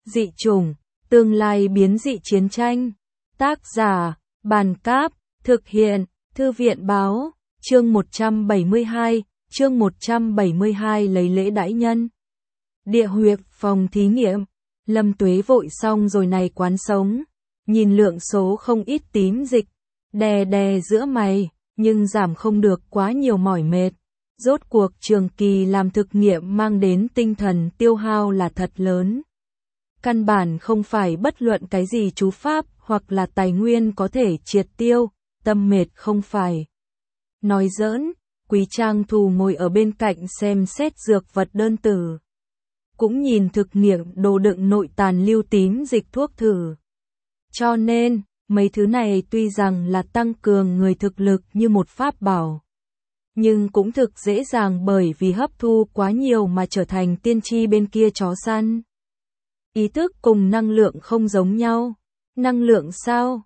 Dị chủng, tương lai biến dị chiến tranh. Tác giả, Bàn Cáp, thực hiện, Thư viện Báo, chương 172 lấy lễ đãi nhân. Địa huyệt phòng thí nghiệm, Lâm Tuế vội xong rồi này quán sống, nhìn lượng số không ít tím dịch, đè giữa mày, nhưng giảm không được quá nhiều mỏi mệt. Rốt cuộc trường kỳ làm thực nghiệm mang đến tinh thần tiêu hao là thật lớn. Căn bản không phải bất luận cái gì chú pháp hoặc là tài nguyên có thể triệt tiêu, tâm mệt không phải. Nói giỡn, Quý Trang Thù ngồi ở bên cạnh xem xét dược vật đơn tử. Cũng nhìn thực nghiệm đồ đựng nội tàn lưu tím dịch thuốc thử. Cho nên, mấy thứ này tuy rằng là tăng cường người thực lực như một pháp bảo, nhưng cũng thực dễ dàng bởi vì hấp thu quá nhiều mà trở thành tiên tri bên kia chó săn. Ý thức cùng năng lượng không giống nhau. Năng lượng sao?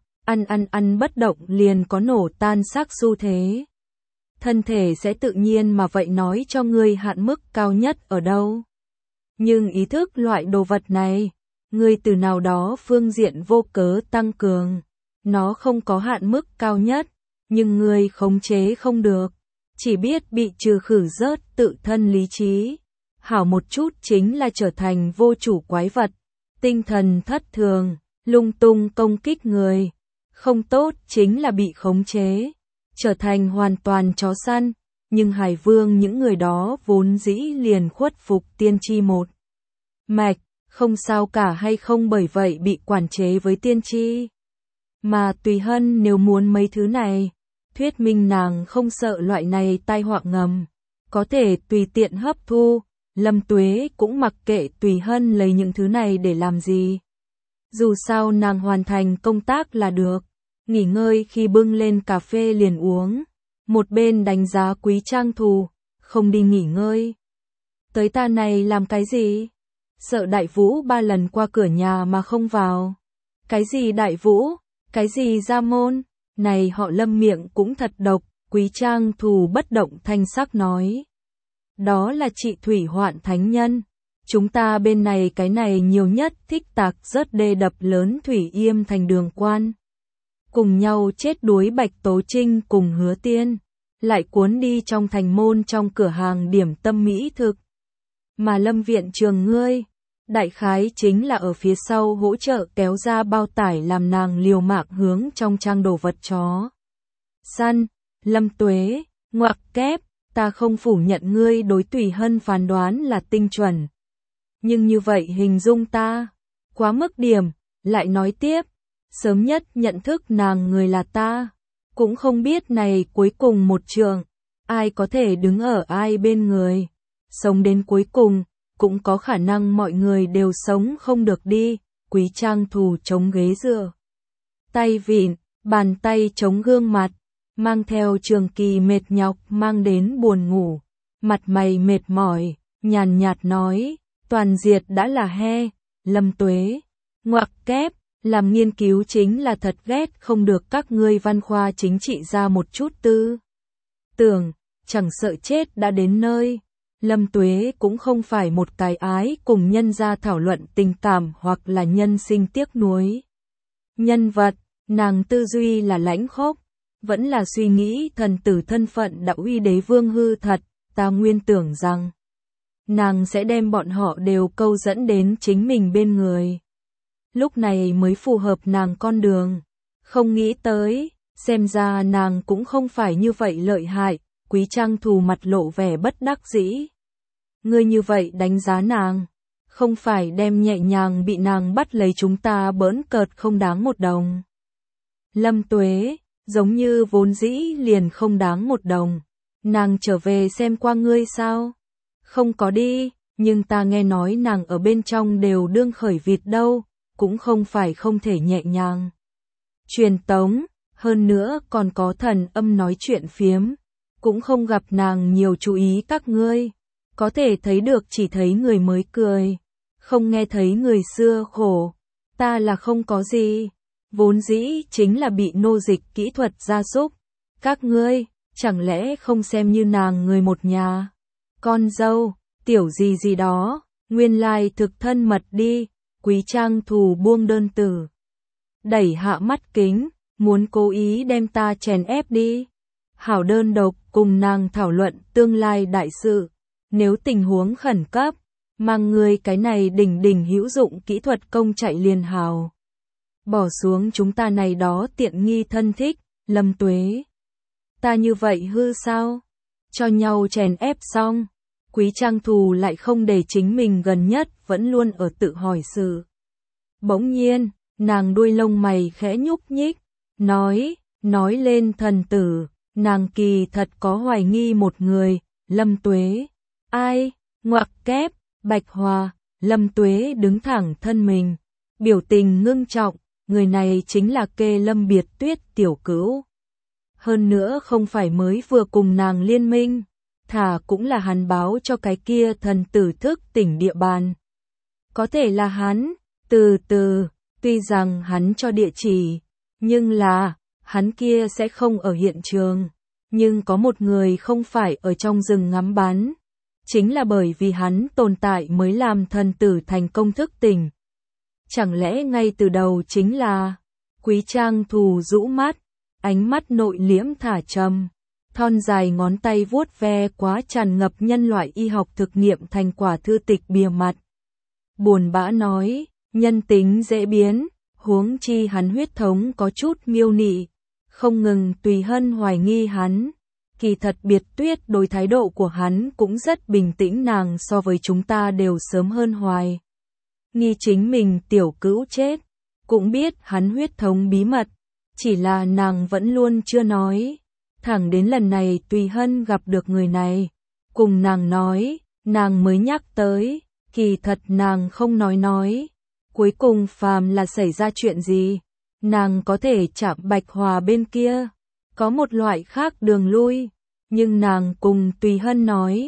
Ăn bất động liền có nổ tan xác xu thế. Thân thể sẽ tự nhiên mà vậy nói cho ngươi hạn mức cao nhất ở đâu. Nhưng ý thức loại đồ vật này, ngươi từ nào đó phương diện vô cớ tăng cường. Nó không có hạn mức cao nhất, nhưng ngươi khống chế không được. Chỉ biết bị trừ khử rớt tự thân lý trí. Hảo một chút chính là trở thành vô chủ quái vật. Tinh thần thất thường, lung tung công kích người. Không tốt chính là bị khống chế. Trở thành hoàn toàn chó săn. Nhưng Hải Vương những người đó vốn dĩ liền khuất phục tiên tri một mạch. Không sao cả hay không bởi vậy bị quản chế với tiên tri. Mà Tùy Hân nếu muốn mấy thứ này, thuyết minh nàng không sợ loại này tai họa ngầm. Có thể tùy tiện hấp thu. Lâm Tuế cũng mặc kệ Tùy Hân lấy những thứ này để làm gì. Dù sao nàng hoàn thành công tác là được. Nghỉ ngơi khi bưng lên cà phê liền uống. Một bên đánh giá Quý Trang Thù, không đi nghỉ ngơi. Tới ta này làm cái gì? Sợ Đại Vũ 3 lần qua cửa nhà mà không vào. Cái gì Đại Vũ? Cái gì Gia Môn? Này họ Lâm miệng cũng thật độc. Quý Trang Thù bất động thanh sắc nói. Đó là chị Thủy Hoạn Thánh Nhân. Chúng ta bên này cái này nhiều nhất thích tạc rớt đê đập lớn Thủy Yêm thành đường quan. Cùng nhau chết đuối Bạch Tố Trinh cùng Hứa Tiên. Lại cuốn đi trong thành môn trong cửa hàng điểm tâm mỹ thực. Mà Lâm viện trường ngươi, đại khái chính là ở phía sau hỗ trợ kéo ra bao tải làm nàng liều mạng hướng trong trang đồ vật chó. Săn, Lâm Tuế, ngoặc kép. Ta không phủ nhận ngươi đối Tùy Hân phán đoán là tinh chuẩn. Nhưng như vậy hình dung ta, quá mức điểm, lại nói tiếp, sớm nhất nhận thức nàng người là ta. Cũng không biết này cuối cùng một trường, ai có thể đứng ở ai bên người. Sống đến cuối cùng, cũng có khả năng mọi người đều sống không được đi. Quý Trang Thù chống ghế dựa. Tay vịn, bàn tay chống gương mặt. Mang theo trường kỳ mệt nhọc mang đến buồn ngủ, mặt mày mệt mỏi, nhàn nhạt nói, toàn diệt đã là he, Lâm Tuế, ngoặc kép, làm nghiên cứu chính là thật ghét không được các ngươi văn khoa chính trị ra một chút tư tưởng, chẳng sợ chết đã đến nơi. Lâm Tuế cũng không phải một cái ái cùng nhân ra thảo luận tình cảm hoặc là nhân sinh tiếc nuối. Nhân vật, nàng tư duy là lãnh khốc. Vẫn là suy nghĩ thần tử thân phận đạo uy đế vương hư thật, ta nguyên tưởng rằng nàng sẽ đem bọn họ đều câu dẫn đến chính mình bên người. Lúc này mới phù hợp nàng con đường. Không nghĩ tới, xem ra nàng cũng không phải như vậy lợi hại. Quý Trang Thù mặt lộ vẻ bất đắc dĩ. Ngươi như vậy đánh giá nàng, không phải đem nhẹ nhàng bị nàng bắt lấy chúng ta bỡn cợt không đáng một đồng. Lâm Tuế, giống như vốn dĩ liền không đáng một đồng. Nàng trở về xem qua ngươi sao? Không có đi, nhưng ta nghe nói nàng ở bên trong đều đương khởi vịt đâu, cũng không phải không thể nhẹ nhàng. Truyền tống, hơn nữa còn có thần âm nói chuyện phiếm, cũng không gặp nàng nhiều chú ý các ngươi. Có thể thấy được chỉ thấy người mới cười, không nghe thấy người xưa khổ. Ta là không có gì. Vốn dĩ chính là bị nô dịch kỹ thuật gia súc. Các ngươi, chẳng lẽ không xem như nàng người một nhà? Con dâu, tiểu gì gì đó, nguyên lai thực thân mật đi. Quý Trang Thù buông đơn từ, đẩy hạ mắt kính, muốn cố ý đem ta chèn ép đi. Hảo đơn độc cùng nàng thảo luận tương lai đại sự, nếu tình huống khẩn cấp, mang người cái này đỉnh đỉnh hữu dụng kỹ thuật công chạy liền hào. Bỏ xuống chúng ta này đó tiện nghi thân thích, Lâm Tuế. Ta như vậy hư sao? Cho nhau chèn ép xong, Quý Trang Thù lại không để chính mình gần nhất vẫn luôn ở tự hỏi sự. Bỗng nhiên, nàng đuôi lông mày khẽ nhúc nhích, nói lên thần tử, nàng kỳ thật có hoài nghi một người, Lâm Tuế. Ai? Ngoặc kép, Bạch Hòa. Lâm Tuế đứng thẳng thân mình, biểu tình ngưng trọng, người này chính là Kê Lâm Biệt Tuyết tiểu cữu. Hơn nữa không phải mới vừa cùng nàng liên minh, thả cũng là hắn báo cho cái kia thần tử thức tỉnh địa bàn. Có thể là hắn, tuy rằng hắn cho địa chỉ, nhưng là, hắn kia sẽ không ở hiện trường. Nhưng có một người không phải ở trong rừng ngắm bắn. Chính là bởi vì hắn tồn tại mới làm thần tử thành công thức tỉnh. Chẳng lẽ ngay từ đầu chính là Quý Trang Thù rũ mắt, ánh mắt nội liễm thả trầm, thon dài ngón tay vuốt ve quá tràn ngập nhân loại y học thực nghiệm thành quả thư tịch bìa mặt. Buồn bã nói, nhân tính dễ biến, huống chi hắn huyết thống có chút miêu nị, không ngừng Tùy Hân hoài nghi hắn. Kỳ thật Biệt Tuyết đối thái độ của hắn cũng rất bình tĩnh, nàng so với chúng ta đều sớm hơn hoài nghi chính mình tiểu cữu chết, cũng biết hắn huyết thống bí mật, chỉ là nàng vẫn luôn chưa nói. Thẳng đến lần này Tùy Hân gặp được người này, cùng nàng nói, nàng mới nhắc tới, kỳ thật nàng không nói. Cuối cùng phàm là xảy ra chuyện gì, nàng có thể chạm Bạch Hòa bên kia, có một loại khác đường lui, nhưng nàng cùng Tùy Hân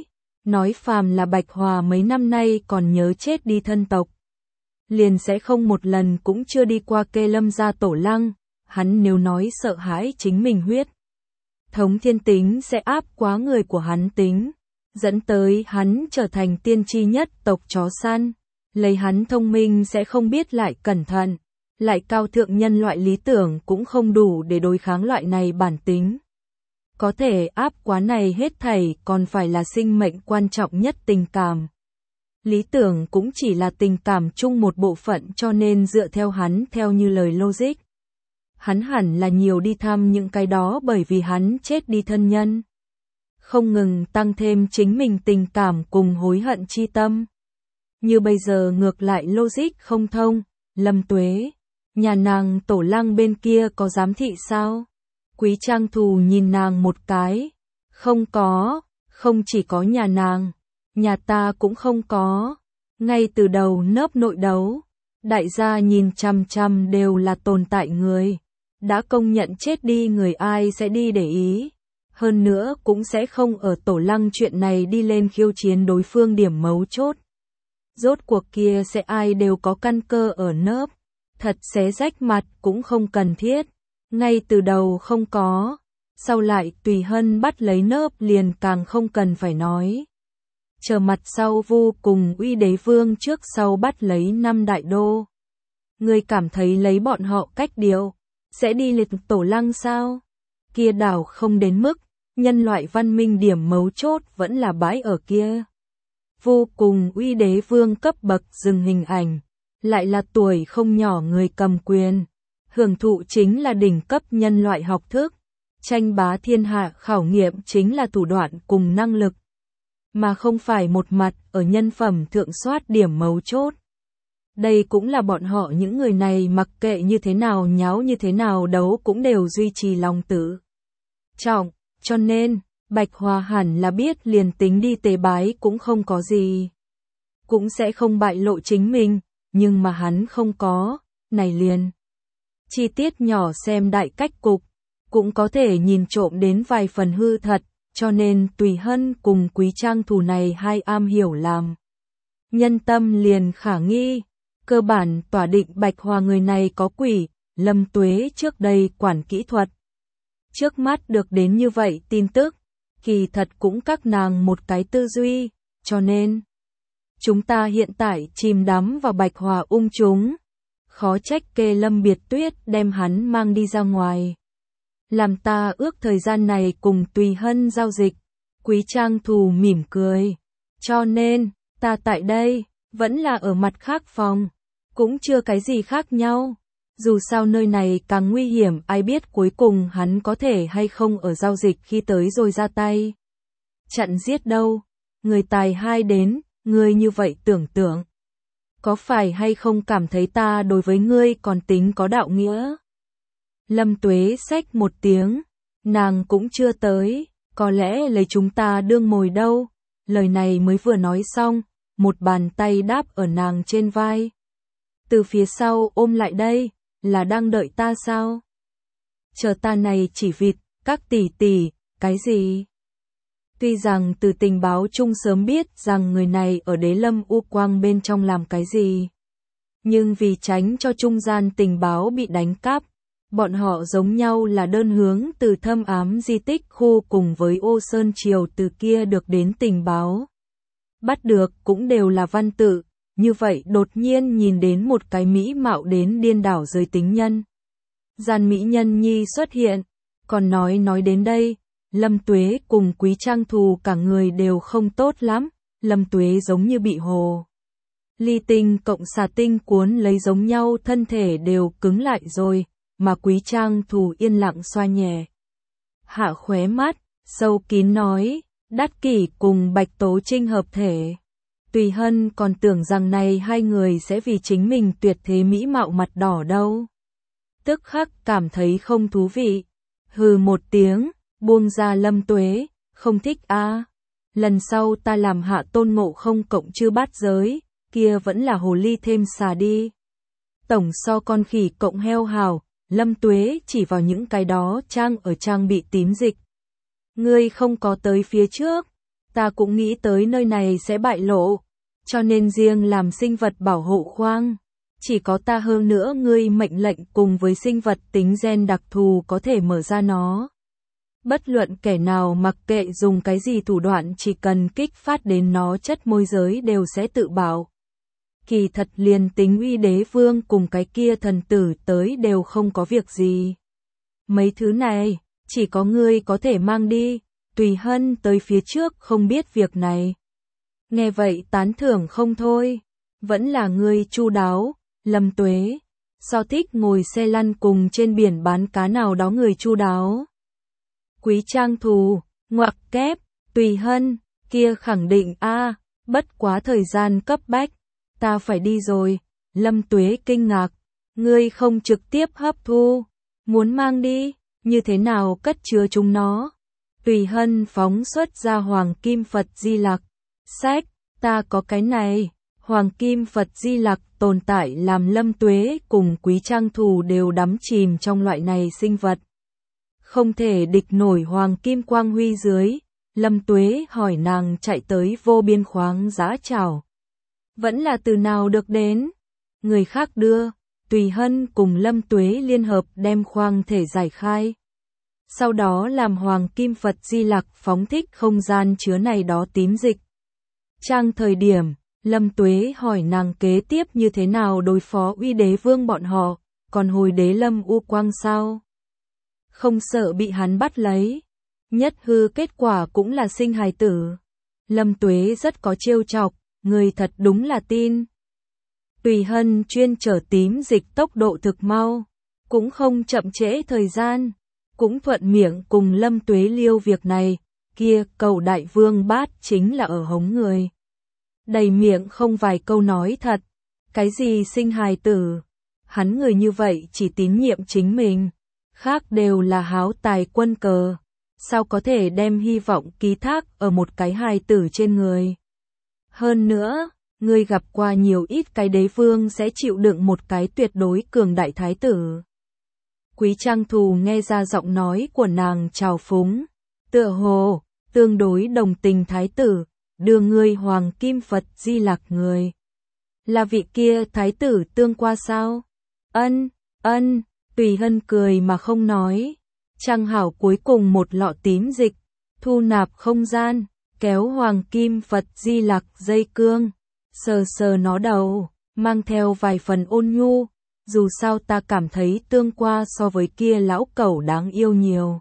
nói phàm là Bạch Hòa mấy năm nay còn nhớ chết đi thân tộc, liền sẽ không một lần cũng chưa đi qua Kê Lâm gia tổ lăng. Hắn nếu nói sợ hãi chính mình huyết thống thiên tính sẽ áp quá người của hắn tính, dẫn tới hắn trở thành tiên tri nhất tộc chó săn, lấy hắn thông minh sẽ không biết lại cẩn thận, lại cao thượng nhân loại lý tưởng cũng không đủ để đối kháng loại này bản tính. Có thể áp quá này hết thảy còn phải là sinh mệnh quan trọng nhất tình cảm. Lý tưởng cũng chỉ là tình cảm chung một bộ phận, cho nên dựa theo hắn theo như lời logic, hắn hẳn là nhiều đi thăm những cái đó bởi vì hắn chết đi thân nhân. Không ngừng tăng thêm chính mình tình cảm cùng hối hận chi tâm. Như bây giờ ngược lại logic không thông, Lâm Tuế, nhà nàng tổ lăng bên kia có giám thị sao? Quý Trang Thù nhìn nàng một cái, không có, không chỉ có nhà nàng, nhà ta cũng không có. Ngay từ đầu nớp nội đấu, đại gia nhìn chằm chằm đều là tồn tại người. Đã công nhận chết đi người ai sẽ đi để ý. Hơn nữa cũng sẽ không ở tổ lăng chuyện này đi lên khiêu chiến đối phương điểm mấu chốt. Rốt cuộc kia sẽ ai đều có căn cơ ở nớp. Thật xé rách mặt cũng không cần thiết. Ngay từ đầu không có. Sau lại Tùy Hân bắt lấy nớp liền càng không cần phải nói. Chờ mặt sau Vu cùng Uy Đế Vương trước sau bắt lấy 5 đại đô. Người cảm thấy lấy bọn họ cách điều sẽ đi liệt tổ lăng sao? Kia đảo không đến mức, nhân loại văn minh điểm mấu chốt vẫn là bãi ở kia. Vô cùng Uy Đế Vương cấp bậc dừng hình ảnh, lại là tuổi không nhỏ người cầm quyền, hưởng thụ chính là đỉnh cấp nhân loại học thức, tranh bá thiên hạ khảo nghiệm chính là thủ đoạn cùng năng lực, mà không phải một mặt ở nhân phẩm thượng soát điểm mấu chốt. Đây cũng là bọn họ những người này mặc kệ như thế nào nháo như thế nào đấu cũng đều duy trì lòng tự trọng, cho nên, Bạch Hòa hẳn là biết liền tính đi tế bái cũng không có gì. Cũng sẽ không bại lộ chính mình, nhưng mà hắn không có, này liền. Chi tiết nhỏ xem đại cách cục, cũng có thể nhìn trộm đến vài phần hư thật, cho nên Tùy Hân cùng Quý Trang Thù này hai am hiểu làm. Nhân tâm liền khả nghi. Cơ bản tỏa định Bạch Hòa người này có quỷ, Lâm Tuế trước đây quản kỹ thuật. Trước mắt được đến như vậy tin tức, kỳ thật cũng các nàng một cái tư duy, cho nên chúng ta hiện tại chìm đắm vào bạch hòa ung chúng. Khó trách Kê Lâm Biệt Tuyết đem hắn mang đi ra ngoài. Làm ta ước thời gian này cùng Tùy Hân giao dịch. Quý Trang Thù mỉm cười. Cho nên, ta tại đây, vẫn là ở mặt khác phòng. Cũng chưa cái gì khác nhau. Dù sao nơi này càng nguy hiểm, ai biết cuối cùng hắn có thể hay không ở giao dịch khi tới rồi ra tay. Chặn giết đâu. Người tài hai đến, ngươi như vậy tưởng tượng. Có phải hay không cảm thấy ta đối với ngươi còn tính có đạo nghĩa? Lâm Tuế xách một tiếng, nàng cũng chưa tới, có lẽ lấy chúng ta đương mồi đâu. Lời này mới vừa nói xong, một bàn tay đáp ở nàng trên vai. Từ phía sau ôm lại đây, là đang đợi ta sao? Chờ ta này chỉ vịt, các tỷ tỷ, cái gì? Tuy rằng từ tình báo chung sớm biết rằng người này ở Đế Lâm U Quang bên trong làm cái gì. Nhưng vì tránh cho trung gian tình báo bị đánh cắp, bọn họ giống nhau là đơn hướng từ thâm ám di tích khu cùng với Ô Sơn Triều từ kia được đến tình báo. Bắt được cũng đều là văn tự, như vậy đột nhiên nhìn đến một cái mỹ mạo đến điên đảo giới tính nhân. Gian mỹ nhân nhi xuất hiện, còn nói đến đây. Lâm Tuế cùng Quý Trang Thù cả người đều không tốt lắm, Lâm Tuế giống như bị hồ ly tinh cộng xà tinh cuốn lấy giống nhau, thân thể đều cứng lại rồi, mà Quý Trang Thù yên lặng xoa nhẹ hạ khóe mắt, sâu kín nói, Đát Kỷ cùng Bạch Tố Trinh hợp thể. Tùy Hân còn tưởng rằng này hai người sẽ vì chính mình tuyệt thế mỹ mạo mặt đỏ đâu. Tức khắc cảm thấy không thú vị, hừ một tiếng. Buông ra Lâm Tuế, không thích a. Lần sau ta làm Hạ Tôn Ngộ Không cộng chư bát giới, kia vẫn là hồ ly thêm xà đi. Tổng so con khỉ cộng heo hào, Lâm Tuế chỉ vào những cái đó trang bị tím dịch. Ngươi không có tới phía trước, ta cũng nghĩ tới nơi này sẽ bại lộ, cho nên riêng làm sinh vật bảo hộ khoang. Chỉ có ta hơn nữa ngươi mệnh lệnh cùng với sinh vật tính gen đặc thù có thể mở ra nó. Bất luận kẻ nào mặc kệ dùng cái gì thủ đoạn, chỉ cần kích phát đến nó chất môi giới đều sẽ tự bảo. Kỳ thật liền tính Uy Đế Vương cùng cái kia thần tử tới đều không có việc gì. Mấy thứ này, chỉ có ngươi có thể mang đi, Tùy Hân tới phía trước không biết việc này. Nghe vậy tán thưởng không thôi, vẫn là ngươi chu đáo, Lâm Tuế, so thích ngồi xe lăn cùng trên biển bán cá nào đó người chu đáo. Quý Trang Thù, ngoặc kép, Tùy Hân, kia khẳng định a, bất quá thời gian cấp bách, ta phải đi rồi. Lâm Tuế kinh ngạc, ngươi không trực tiếp hấp thu, muốn mang đi, như thế nào cất chứa chúng nó? Tùy Hân phóng xuất ra Hoàng Kim Phật Di Lặc, sách, ta có cái này. Hoàng Kim Phật Di Lặc tồn tại làm Lâm Tuế cùng Quý Trang Thù đều đắm chìm trong loại này sinh vật. Không thể địch nổi Hoàng Kim Quang huy dưới, Lâm Tuế hỏi nàng chạy tới vô biên khoáng giá trào. Vẫn là từ nào được đến? Người khác đưa, Tùy Hân cùng Lâm Tuế liên hợp đem khoang thể giải khai. Sau đó làm Hoàng Kim Phật Di Lặc phóng thích không gian chứa này đó tím dịch. Trang thời điểm, Lâm Tuế hỏi nàng kế tiếp như thế nào đối phó Uy Đế Vương bọn họ, còn hồi Đế Lâm U Quang sao? Không sợ bị hắn bắt lấy. Nhất hư kết quả cũng là sinh hài tử. Lâm Tuế rất có trêu chọc, người thật đúng là tin. Tùy Hân chuyên chở tím dịch tốc độ thực mau, cũng không chậm trễ thời gian, cũng thuận miệng cùng Lâm Tuế liêu việc này, kia cầu đại vương bát chính là ở hống người. Đầy miệng không vài câu nói thật, cái gì sinh hài tử, hắn người như vậy chỉ tín nhiệm chính mình, khác đều là háo tài quân cờ, sao có thể đem hy vọng ký thác ở một cái hài tử trên người. Hơn nữa, ngươi gặp qua nhiều ít cái đế vương sẽ chịu đựng một cái tuyệt đối cường đại thái tử. Quý Trang Thù nghe ra giọng nói của nàng trào phúng, tựa hồ, tương đối đồng tình thái tử, đưa ngươi Hoàng Kim Phật Di Lặc người. Là vị kia thái tử tương qua sao? Ân, Tùy Hân cười mà không nói. Trang hảo cuối cùng một lọ tím dịch, thu nạp không gian, kéo Hoàng Kim Phật Di Lặc dây cương, sờ sờ nó đầu, mang theo vài phần ôn nhu, dù sao ta cảm thấy tương qua so với kia lão cẩu đáng yêu nhiều.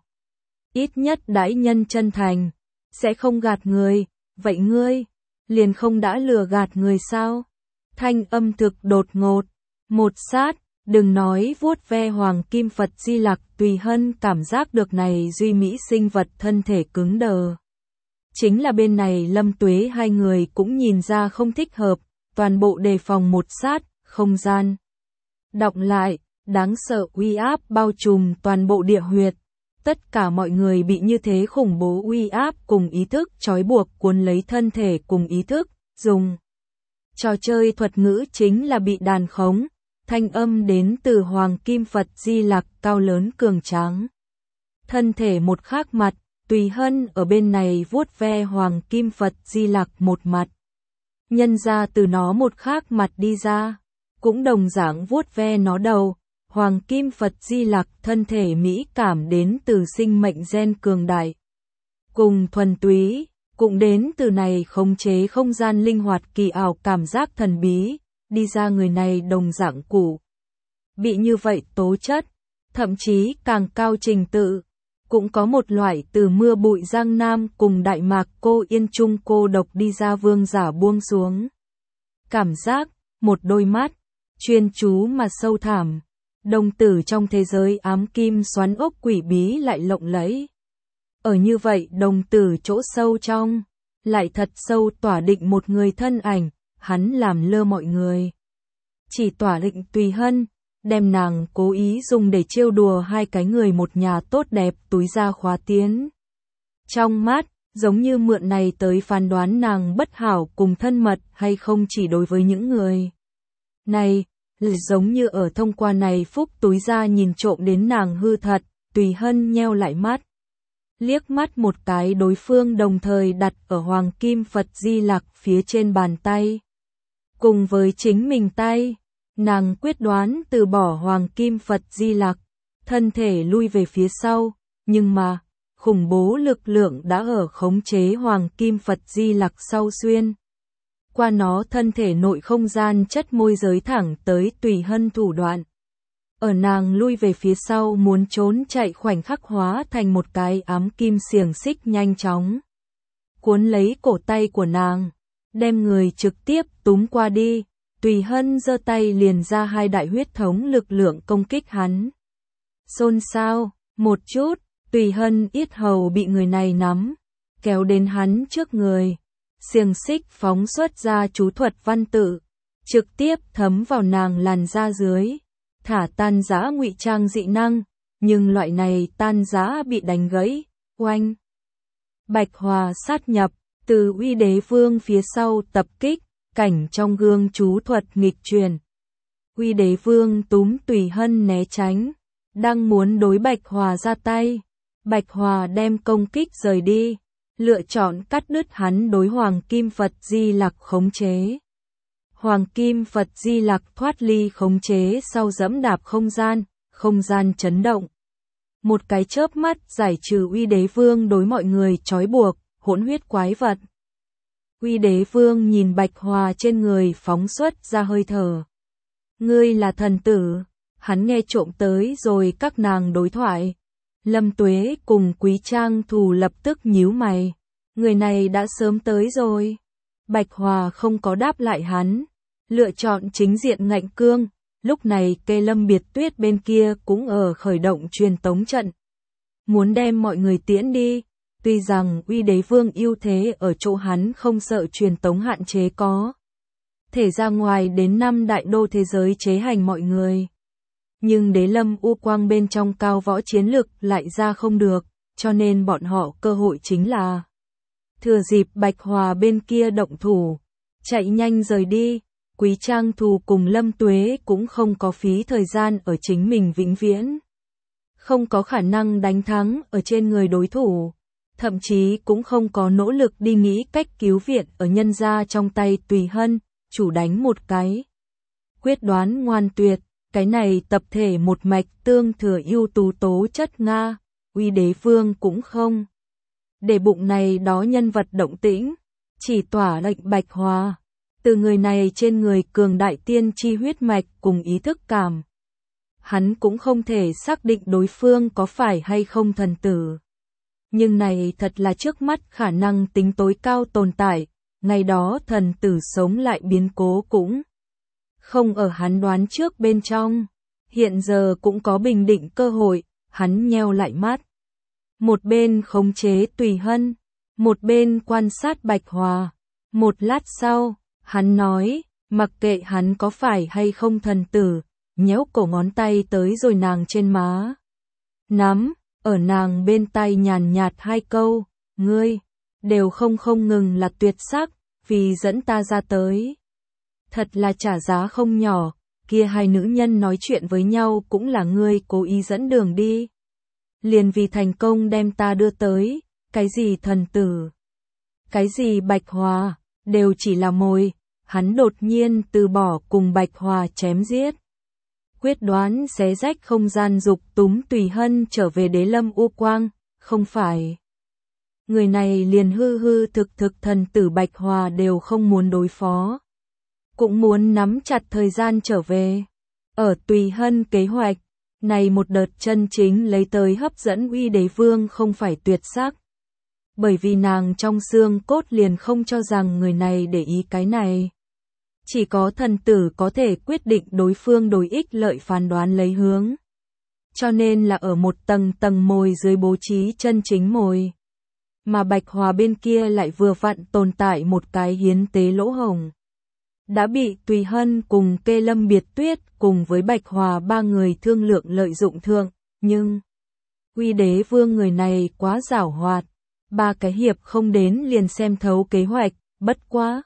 Ít nhất đãi nhân chân thành, sẽ không gạt người, vậy ngươi, liền không đã lừa gạt người sao? Thanh âm thực đột ngột, một sát, đừng nói vuốt ve hoàng kim Phật Di Lặc, Tùy Hân cảm giác được này duy mỹ sinh vật thân thể cứng đờ. Chính là bên này Lâm Tuế hai người cũng nhìn ra không thích hợp, toàn bộ đề phòng một sát, không gian đọng lại, đáng sợ uy áp bao trùm toàn bộ địa huyệt. Tất cả mọi người bị như thế khủng bố uy áp cùng ý thức trói buộc cuốn lấy thân thể cùng ý thức, dùng trò chơi thuật ngữ chính là bị đàn khống, thanh âm đến từ Hoàng Kim Phật Di Lặc cao lớn cường tráng. Thân thể một khác mặt, Tùy Hân ở bên này vuốt ve Hoàng Kim Phật Di Lặc một mặt. Nhân ra từ nó một khác mặt đi ra, cũng đồng dạng vuốt ve nó đầu. Hoàng Kim Phật Di Lặc thân thể mỹ cảm đến từ sinh mệnh gen cường đại. Cùng thuần túy, cũng đến từ này khống chế không gian linh hoạt kỳ ảo cảm giác thần bí, đi ra người này đồng dạng củ. Bị như vậy tố chất, thậm chí càng cao trình tự, cũng có một loại từ mưa bụi Giang Nam cùng Đại Mạc Cô Yên Trung cô độc đi ra vương giả buông xuống. Cảm giác, một đôi mắt, chuyên chú mà sâu thẳm. Đồng tử trong thế giới ám kim xoắn ốc quỷ bí lại lộng lẫy. Ở như vậy đồng tử chỗ sâu trong, lại thật sâu tỏa định một người thân ảnh, hắn làm lơ mọi người. Chỉ tỏa định Tùy Hân, đem nàng cố ý dùng để trêu đùa hai cái người một nhà tốt đẹp túi ra khóa tiến. Trong mắt, giống như mượn này tới phán đoán nàng bất hảo cùng thân mật hay không chỉ đối với những người này. Giống như ở thông qua này phúc túi ra nhìn trộm đến nàng hư thật, Tùy Hân nheo lại mắt. Liếc mắt một cái đối phương đồng thời đặt ở Hoàng Kim Phật Di Lặc phía trên bàn tay. Cùng với chính mình tay, nàng quyết đoán từ bỏ Hoàng Kim Phật Di Lặc, thân thể lui về phía sau, nhưng mà, khủng bố lực lượng đã ở khống chế Hoàng Kim Phật Di Lặc sau xuyên. Qua nó thân thể nội không gian chất môi giới thẳng tới Tùy Hân thủ đoạn. Ở nàng lui về phía sau muốn trốn chạy khoảnh khắc hóa thành một cái ám kim xiềng xích nhanh chóng. Cuốn lấy cổ tay của nàng, đem người trực tiếp túm qua đi, Tùy Hân giơ tay liền ra hai đại huyết thống lực lượng công kích hắn. Xôn xao, một chút, Tùy Hân yết hầu bị người này nắm, kéo đến hắn trước người. Xiềng xích phóng xuất ra chú thuật văn tự, trực tiếp thấm vào nàng làn da dưới, thả tan rã ngụy trang dị năng, nhưng loại này tan rã bị đánh gãy, oanh. Bạch Hòa sát nhập, từ Uy Đế Vương phía sau tập kích, cảnh trong gương chú thuật nghịch truyền. Uy Đế Vương túm Tùy Hân né tránh, đang muốn đối Bạch Hòa ra tay, Bạch Hòa đem công kích rời đi. Lựa chọn cắt đứt hắn đối Hoàng Kim Phật Di Lặc khống chế. Hoàng Kim Phật Di Lặc thoát ly khống chế sau dẫm đạp không gian chấn động. Một cái chớp mắt giải trừ Uy Đế Vương đối mọi người trói buộc, hỗn huyết quái vật. Uy Đế Vương nhìn Bạch Hòa trên người phóng xuất ra hơi thở. Ngươi là thần tử, hắn nghe trộm tới rồi các nàng đối thoại. Lâm Tuế cùng Quý Trang Thù lập tức nhíu mày. Người này đã sớm tới rồi. Bạch Hòa không có đáp lại hắn. Lựa chọn chính diện ngạnh cương. Lúc này cây Lâm Biệt Tuyết bên kia cũng ở khởi động truyền tống trận. Muốn đem mọi người tiễn đi. Tuy rằng Uy Đế Vương ưu thế ở chỗ hắn không sợ truyền tống hạn chế có thể ra ngoài đến 5 đại đô thế giới chế hành mọi người. Nhưng Đế Lâm U Quang bên trong cao võ chiến lực lại ra không được, cho nên bọn họ cơ hội chính là thừa dịp Bạch Hòa bên kia động thủ, chạy nhanh rời đi. Quý Trang Thù cùng Lâm Tuế cũng không có phí thời gian ở chính mình vĩnh viễn. Không có khả năng đánh thắng ở trên người đối thủ, thậm chí cũng không có nỗ lực đi nghĩ cách cứu viện ở nhân gia trong tay Tùy Hân, chủ đánh một cái. Quyết đoán ngoan tuyệt. Cái này tập thể một mạch tương thừa ưu tú tố chất Nga, Uy Đế Vương cũng không. Để bụng này đó nhân vật động tĩnh, chỉ tỏa lệnh Bạch Hòa. Từ người này trên người cường đại tiên tri huyết mạch cùng ý thức cảm. Hắn cũng không thể xác định đối phương có phải hay không thần tử. Nhưng này thật là trước mắt khả năng tính tối cao tồn tại, ngày đó thần tử sống lại biến cố cũng không ở hắn đoán trước bên trong. Hiện giờ cũng có bình định cơ hội, hắn nheo lại mắt. Một bên khống chế Tùy Hân, một bên quan sát Bạch Hòa. Một lát sau, hắn nói, mặc kệ hắn có phải hay không thần tử, nhéo cổ ngón tay tới rồi nàng trên má. Nắm, ở nàng bên tay nhàn nhạt hai câu, ngươi, đều không ngừng là tuyệt sắc, vì dẫn ta ra tới. Thật là trả giá không nhỏ, kia hai nữ nhân nói chuyện với nhau cũng là ngươi cố ý dẫn đường đi. Liền vì thành công đem ta đưa tới, cái gì thần tử, cái gì Bạch Hòa, đều chỉ là mồi. Hắn đột nhiên từ bỏ cùng Bạch Hòa chém giết. Quyết đoán xé rách không gian dục túm Tùy Hân trở về Đế Lâm U Quang, không phải. Người này liền hư thực thần tử Bạch Hòa đều không muốn đối phó. Cũng muốn nắm chặt thời gian trở về. Ở Tùy Hân kế hoạch, này một đợt chân chính lấy tới hấp dẫn Uy Đế Vương không phải tuyệt sắc. Bởi vì nàng trong xương cốt liền không cho rằng người này để ý cái này. Chỉ có thần tử có thể quyết định đối phương đối ích lợi phán đoán lấy hướng. Cho nên là ở một tầng mồi dưới bố trí chân chính mồi. Mà Bạch Hòa bên kia lại vừa vặn tồn tại một cái hiến tế lỗ hổng. Đã bị Tùy Hân cùng Kê Lâm Biệt Tuyết cùng với Bạch Hòa ba người thương lượng lợi dụng thượng, nhưng Uy Đế Vương người này quá giảo hoạt, ba cái hiệp không đến liền xem thấu kế hoạch, bất quá.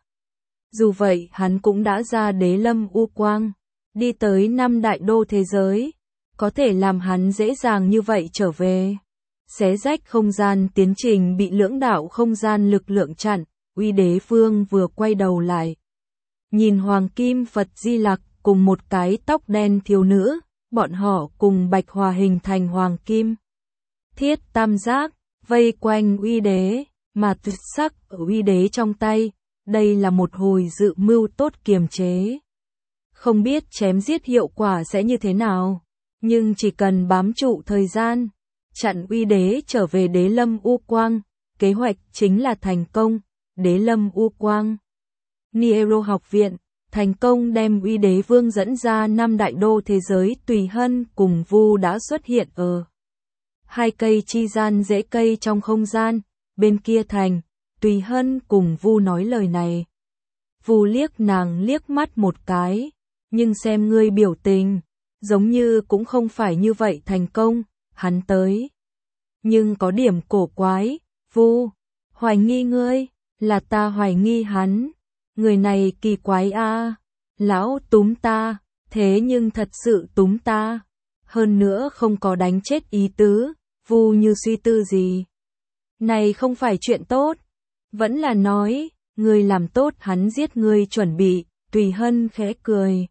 Dù vậy hắn cũng đã ra Đế Lâm U Quang, đi tới 5 đại đô thế giới, có thể làm hắn dễ dàng như vậy trở về. Xé rách không gian tiến trình bị lưỡng đạo không gian lực lượng chặn, Uy Đế Vương vừa quay đầu lại. Nhìn Hoàng Kim Phật Di Lặc cùng một cái tóc đen thiếu nữ, bọn họ cùng Bạch Hòa hình thành Hoàng Kim Thiết tam giác, vây quanh Uy Đế, mà tuyệt sắc ở Uy Đế trong tay, đây là một hồi dự mưu tốt kiềm chế. Không biết chém giết hiệu quả sẽ như thế nào, nhưng chỉ cần bám trụ thời gian, chặn Uy Đế trở về Đế Lâm U Quang, kế hoạch chính là thành công. Đế Lâm U Quang, Niero học viện, thành công đem Uy Đế Vương dẫn ra 5 đại đô thế giới. Tùy Hân cùng Vu đã xuất hiện ở hai cây chi gian rễ cây trong không gian, bên kia thành. Tùy Hân cùng Vu nói lời này. Vu liếc nàng liếc mắt một cái, nhưng xem ngươi biểu tình, giống như cũng không phải như vậy thành công, hắn tới. Nhưng có điểm cổ quái, Vu, hoài nghi ngươi, là ta hoài nghi hắn, người này kỳ quái a, lão túm ta, thế nhưng thật sự túm ta, hơn nữa không có đánh chết ý tứ. Vu như suy tư gì. Này không phải chuyện tốt. Vẫn là nói, ngươi làm tốt hắn giết ngươi chuẩn bị. Tùy Hân khẽ cười.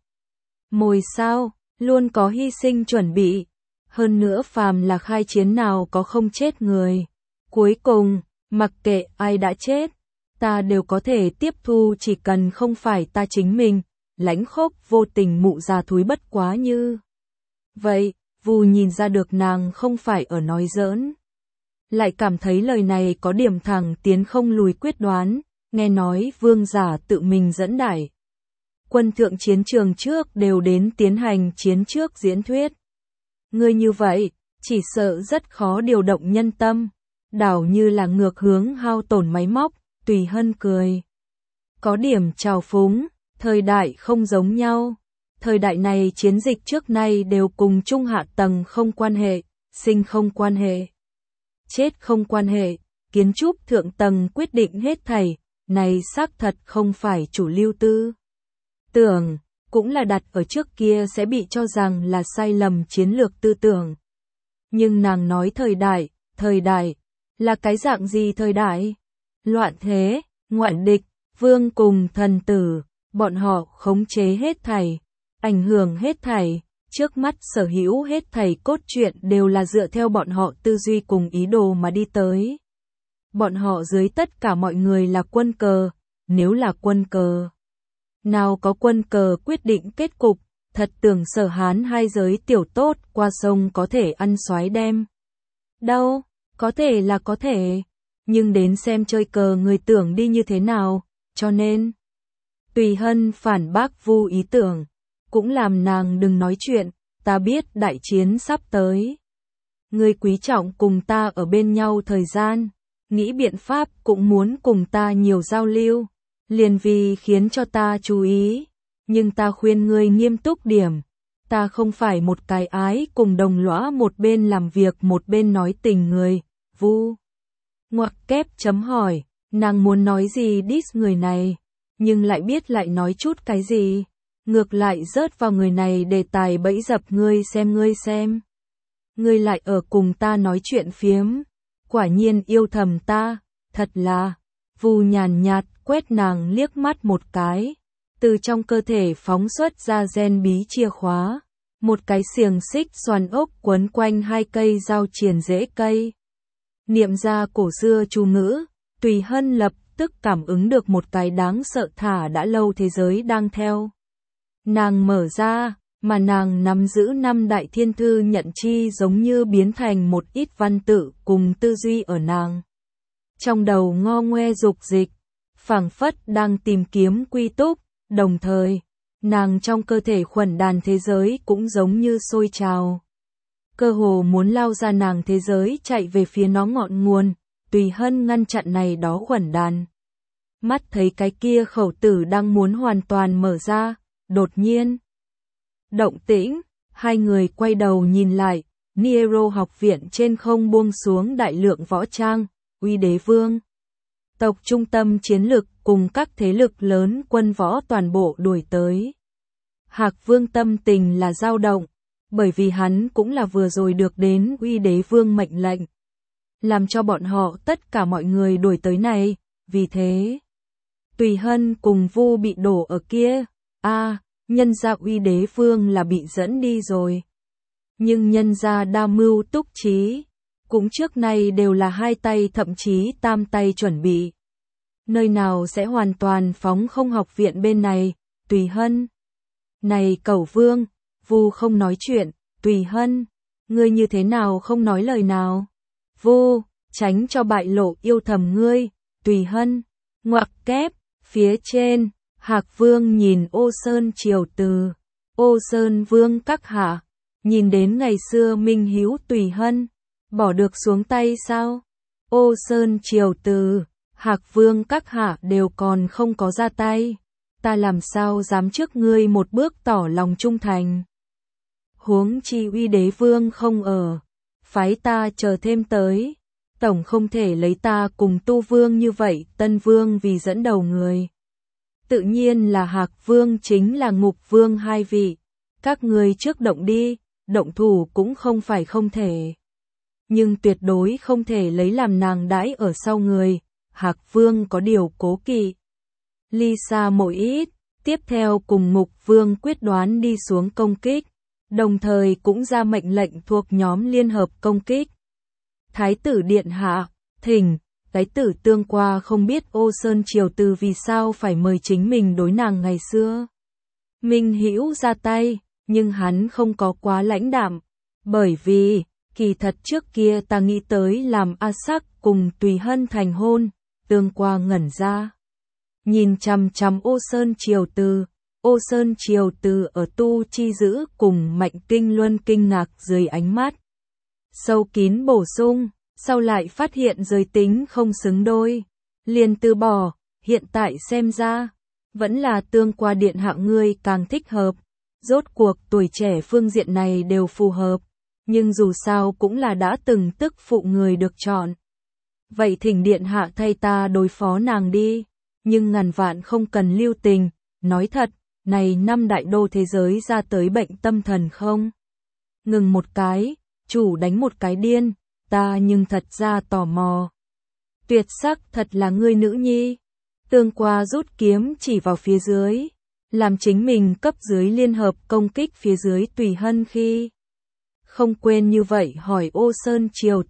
Mồi sao, luôn có hy sinh chuẩn bị. Hơn nữa phàm là khai chiến nào có không chết người. Cuối cùng, mặc kệ ai đã chết, ta đều có thể tiếp thu, chỉ cần không phải ta chính mình. Lãnh Khốc vô tình mụ già thúi bất quá như vậy. Vu nhìn ra được nàng không phải ở nói giỡn. Lại cảm thấy lời này có điểm thẳng tiến không lùi quyết đoán, nghe nói vương giả tự mình dẫn đại. Quân thượng chiến trường trước đều đến tiến hành chiến trước diễn thuyết. Ngươi như vậy, chỉ sợ rất khó điều động nhân tâm, đảo như là ngược hướng hao tổn máy móc. Tùy Hân cười. Có điểm trào phúng, thời đại không giống nhau. Thời đại này chiến dịch trước nay đều cùng trung hạ tầng không quan hệ, sinh không quan hệ, chết không quan hệ, kiến trúc thượng tầng quyết định hết thảy, này xác thật không phải chủ lưu tư tưởng, cũng là đặt ở trước kia sẽ bị cho rằng là sai lầm chiến lược tư tưởng. Nhưng nàng nói thời đại, là cái dạng gì thời đại? Loạn thế, ngoại địch, vương cùng thần tử, bọn họ khống chế hết thảy. Ảnh hưởng hết thảy, trước mắt sở hữu hết thảy cốt truyện đều là dựa theo bọn họ tư duy cùng ý đồ mà đi tới. Bọn họ dưới tất cả mọi người là quân cờ, nếu là quân cờ, Nào có quân cờ quyết định kết cục, thật tưởng Sở Hán hai giới tiểu tốt qua sông có thể ăn soái đem. Đâu, có thể là có thể, nhưng đến xem chơi cờ người tưởng đi như thế nào, cho nên Tùy Hân phản bác Vu ý tưởng, cũng làm nàng đừng nói chuyện, ta biết đại chiến sắp tới. Ngươi quý trọng cùng ta ở bên nhau thời gian, nghĩ biện pháp cũng muốn cùng ta nhiều giao lưu, liền vì khiến cho ta chú ý, nhưng ta khuyên ngươi nghiêm túc điểm, ta không phải một cái ái cùng đồng lõa một bên làm việc một bên nói tình người, Vu. Ngoặc kép chấm hỏi, nàng muốn nói gì diss người này, nhưng lại biết lại nói chút cái gì, ngược lại rớt vào người này đề tài bẫy dập ngươi xem. Ngươi lại ở cùng ta nói chuyện phiếm, quả nhiên yêu thầm ta, thật là, Vu nhàn nhạt quét nàng liếc mắt một cái, từ trong cơ thể phóng xuất ra gen bí chìa khóa, một cái xiềng xích xoàn ốc quấn quanh hai cây dao triền rễ cây. Niệm ra cổ xưa chú ngữ, Tùy Hân lập tức cảm ứng được một cái đáng sợ thả đã lâu thế giới đang theo. Nàng mở ra, mà nàng nắm giữ 5 đại thiên thư nhận chi giống như biến thành một ít văn tự cùng tư duy ở nàng. Trong đầu ngo ngoe dục dịch, phảng phất đang tìm kiếm quy túc, đồng thời, nàng trong cơ thể khuẩn đàn thế giới cũng giống như sôi trào. Cơ hồ muốn lao ra nàng thế giới chạy về phía nó ngọn nguồn, Tùy Hân ngăn chặn này đó khuẩn đàn. Mắt thấy cái kia khẩu tử đang muốn hoàn toàn mở ra, đột nhiên. Động tĩnh, hai người quay đầu nhìn lại, Niero học viện trên không buông xuống đại lượng võ trang, Uy Đế Vương. Tộc trung tâm chiến lực cùng các thế lực lớn quân võ toàn bộ đuổi tới. Hạc Vương tâm tình là dao động, bởi vì hắn cũng là vừa rồi được đến Uy Đế Vương mệnh lệnh. Làm cho bọn họ tất cả mọi người đuổi tới này, vì thế. Tùy Hân cùng Vu bị đổ ở kia, nhân ra Uy Đế Vương là bị dẫn đi rồi. Nhưng nhân ra đa mưu túc trí, cũng trước nay đều là 2 tay thậm chí 3 tay chuẩn bị. Nơi nào sẽ hoàn toàn phóng không học viện bên này, Tùy Hân. Này Cẩu Vương, Vu không nói chuyện, Tùy Hân, ngươi như thế nào không nói lời nào? Vu, tránh cho bại lộ yêu thầm ngươi, Tùy Hân. Ngoặc kép, phía trên, Hạc Vương nhìn Ô Sơn Triều Từ, Ô Sơn Vương các hạ, nhìn đến ngày xưa minh hiếu Tùy Hân, bỏ được xuống tay sao? Ô Sơn Triều Từ, Hạc Vương các hạ đều còn không có ra tay, ta làm sao dám trước ngươi một bước tỏ lòng trung thành? Huống chi Uy Đế Vương không ở, phái ta chờ thêm tới, tổng không thể lấy ta cùng Tu Vương như vậy, Tân Vương vì dẫn đầu người. Tự nhiên là Hạc Vương chính là Ngục Vương hai vị, các người trước động đi, động thủ cũng không phải không thể. Nhưng tuyệt đối không thể lấy làm nàng đãi ở sau người, Hạc Vương có điều cố kỵ. Ly xa một ít, tiếp theo cùng Ngục Vương quyết đoán đi xuống công kích, đồng thời cũng ra mệnh lệnh thuộc nhóm liên hợp công kích. Thái tử điện hạ, thỉnh, cái tử tương qua không biết Ô Sơn Triều Từ vì sao phải mời chính mình đối nàng ngày xưa. Minh Hữu ra tay, nhưng hắn không có quá lãnh đạm, bởi vì, kỳ thật trước kia ta nghĩ tới làm A Sắc cùng Tùy Hân thành hôn, tương qua ngẩn ra. Nhìn chằm chằm Ô Sơn Triều Từ, Ô Sơn Triều Từ ở tu chi giữ cùng Mạnh Kinh Luân kinh ngạc dưới ánh mắt. Sâu kín bổ sung, sau lại phát hiện giới tính không xứng đôi, liền từ bỏ, hiện tại xem ra, vẫn là tương qua điện hạ ngươi càng thích hợp, rốt cuộc tuổi trẻ phương diện này đều phù hợp, nhưng dù sao cũng là đã từng tức phụ người được chọn. Vậy thỉnh điện hạ thay ta đối phó nàng đi, nhưng ngàn vạn không cần lưu tình, nói thật, này 5 đại đô thế giới ra tới bệnh tâm thần không? Ngừng một cái, chủ đánh một cái điên, ta nhưng thật ra tò mò. Tuyệt sắc thật là ngươi nữ nhi. Tương qua rút kiếm chỉ vào phía dưới, làm chính mình cấp dưới liên hợp công kích phía dưới Tùy Hân khi. Không quên như vậy hỏi Ô Sơn Triều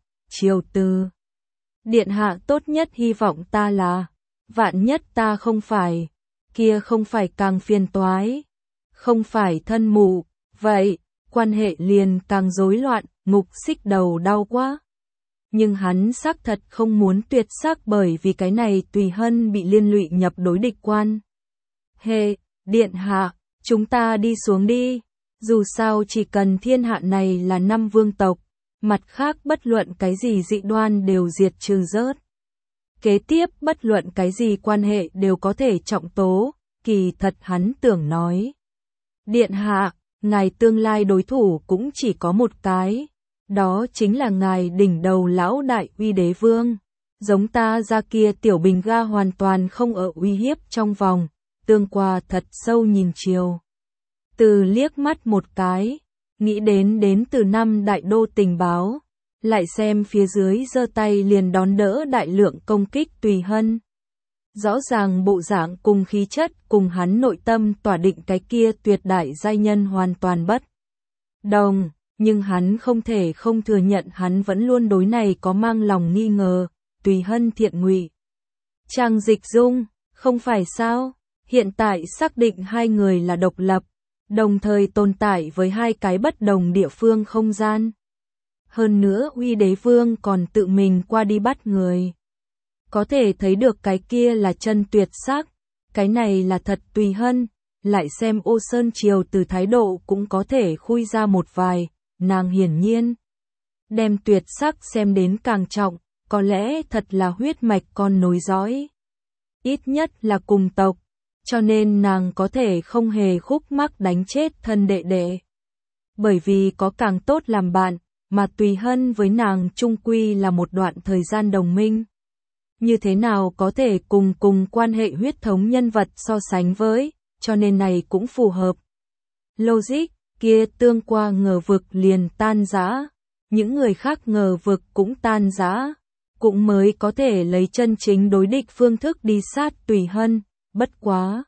Từ. Điện hạ tốt nhất hy vọng ta là, vạn nhất ta không phải. kia không phải càng phiền toái, không phải thân mụ, vậy, quan hệ liền càng rối loạn, Mục Xích đầu đau quá. Nhưng hắn xác thật không muốn tuyệt xác bởi vì cái này Tùy Hân bị liên lụy nhập đối địch quan. Điện hạ, chúng ta đi xuống đi, dù sao chỉ cần thiên hạ này là 5 vương tộc, mặt khác bất luận cái gì dị đoan đều diệt trừ rớt. Kế tiếp bất luận cái gì quan hệ đều có thể trọng tố, kỳ thật hắn tưởng nói. Điện hạ, ngài tương lai đối thủ cũng chỉ có một cái, đó chính là ngài đỉnh đầu lão đại uy đế vương. Giống ta ra kia tiểu bình ga hoàn toàn không ở uy hiếp trong vòng, Tương Qua thật sâu nhìn Triều Từ liếc mắt một cái, nghĩ đến từ 5 đại đô tình báo, lại xem phía dưới giơ tay liền đón đỡ đại lượng công kích Tùy Hân. Rõ ràng bộ dạng cùng khí chất cùng hắn nội tâm tỏa định cái kia tuyệt đại giai nhân hoàn toàn bất đồng, nhưng hắn không thể không thừa nhận hắn vẫn luôn đối này có mang lòng nghi ngờ. Tùy Hân thiện ngụy Trang Dịch Dung, không phải sao? Hiện tại xác định hai người là độc lập, đồng thời tồn tại với hai cái bất đồng địa phương không gian. Hơn nữa uy đế vương còn tự mình qua đi bắt người. Có thể thấy được cái kia là chân tuyệt sắc, cái này là thật. Tùy Hân, lại xem Ô Sơn Triều từ thái độ cũng có thể khui ra một vài, nàng hiển nhiên đem tuyệt sắc xem đến càng trọng, có lẽ thật là huyết mạch con nối dõi. Ít nhất là cùng tộc, cho nên nàng có thể không hề khúc mắc đánh chết thân đệ đệ. Bởi vì có càng tốt làm bạn, mà Tùy Hân với nàng chung quy là một đoạn thời gian đồng minh. Như thế nào có thể cùng quan hệ huyết thống nhân vật so sánh với, cho nên này cũng phù hợp. Logic, kia Tương Qua ngờ vực liền tan rã, những người khác ngờ vực cũng tan rã, cũng mới có thể lấy chân chính đối địch phương thức đi sát Tùy Hân, bất quá.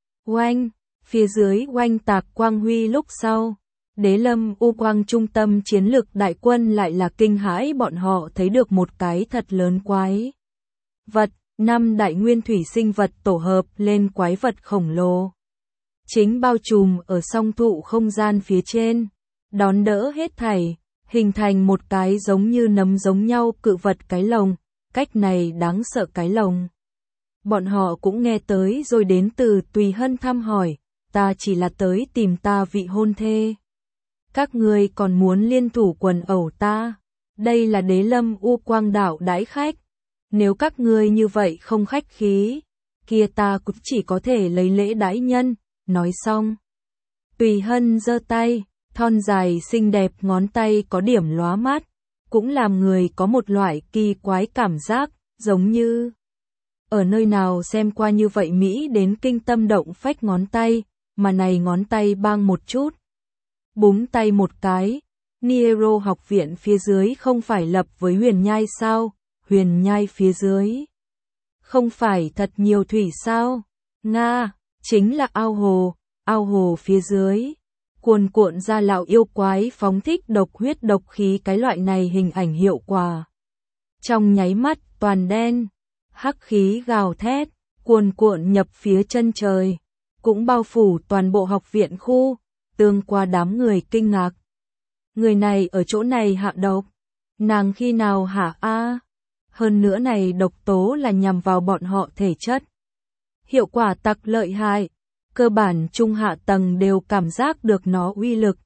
Oanh, phía dưới oanh tạc quang huy lúc sau, Đế Lâm U Quang trung tâm chiến lực đại quân lại là kinh hãi, bọn họ thấy được một cái thật lớn quái vật, 5 đại nguyên thủy sinh vật tổ hợp lên quái vật khổng lồ. Chính bao trùm ở song thụ không gian phía trên, đón đỡ hết thảy, hình thành một cái giống như nấm giống nhau cự vật cái lồng, cách này đáng sợ cái lồng. Bọn họ cũng nghe tới rồi đến từ Tùy Hân thăm hỏi, ta chỉ là tới tìm ta vị hôn thê. Các ngươi còn muốn liên thủ quần ẩu ta, đây là Đế Lâm U Quang đạo đãi khách. Nếu các ngươi như vậy không khách khí, kia ta cũng chỉ có thể lấy lễ đãi nhân. Nói xong, Tùy Hân giơ tay, thon dài xinh đẹp ngón tay có điểm lóa mắt, cũng làm người có một loại kỳ quái cảm giác, giống như ở nơi nào xem qua như vậy mỹ đến kinh tâm động phách ngón tay, mà này ngón tay bang một chút. Búng tay một cái, Niero học viện phía dưới không phải lập với huyền nhai sao? Huyền nhai phía dưới không phải thật nhiều thủy sao? Nga, chính là ao hồ phía dưới cuồn cuộn ra lão yêu quái phóng thích độc huyết độc khí, cái loại này hình ảnh hiệu quả. Trong nháy mắt toàn đen, hắc khí gào thét, cuồn cuộn nhập phía chân trời, cũng bao phủ toàn bộ học viện khu. Tương Qua đám người kinh ngạc. Người này ở chỗ này hạ độc, nàng khi nào hạ a? Hơn nữa này độc tố là nhằm vào bọn họ thể chất. Hiệu quả tặc lợi hại, cơ bản trung hạ tầng đều cảm giác được nó uy lực.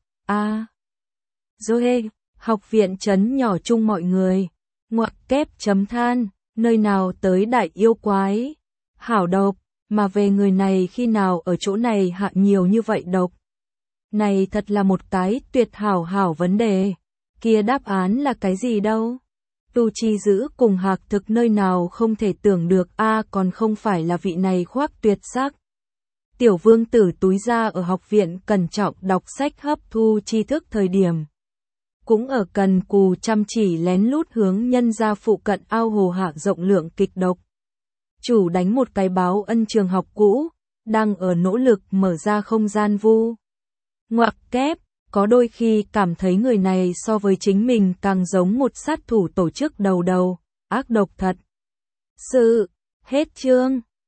Zoe, học viện trấn nhỏ chung mọi người, ngoặc kép chấm than, nơi nào tới đại yêu quái, hảo độc, mà về người này khi nào ở chỗ này hạ nhiều như vậy độc. Này thật là một cái tuyệt hảo vấn đề, kia đáp án là cái gì đâu? Tu Chi Giữ cùng Hạc Thực nơi nào không thể tưởng được còn không phải là vị này khoác tuyệt sắc. Tiểu vương tử túi ra ở học viện cẩn trọng đọc sách hấp thu tri thức thời điểm. Cũng ở cần cù chăm chỉ lén lút hướng nhân ra phụ cận ao hồ hạ rộng lượng kịch độc. Chủ đánh một cái báo ân trường học cũ, đang ở nỗ lực mở ra không gian vu. Ngoặc kép, có đôi khi cảm thấy người này so với chính mình càng giống một sát thủ tổ chức đầu, ác độc thật. Sự, hết chương.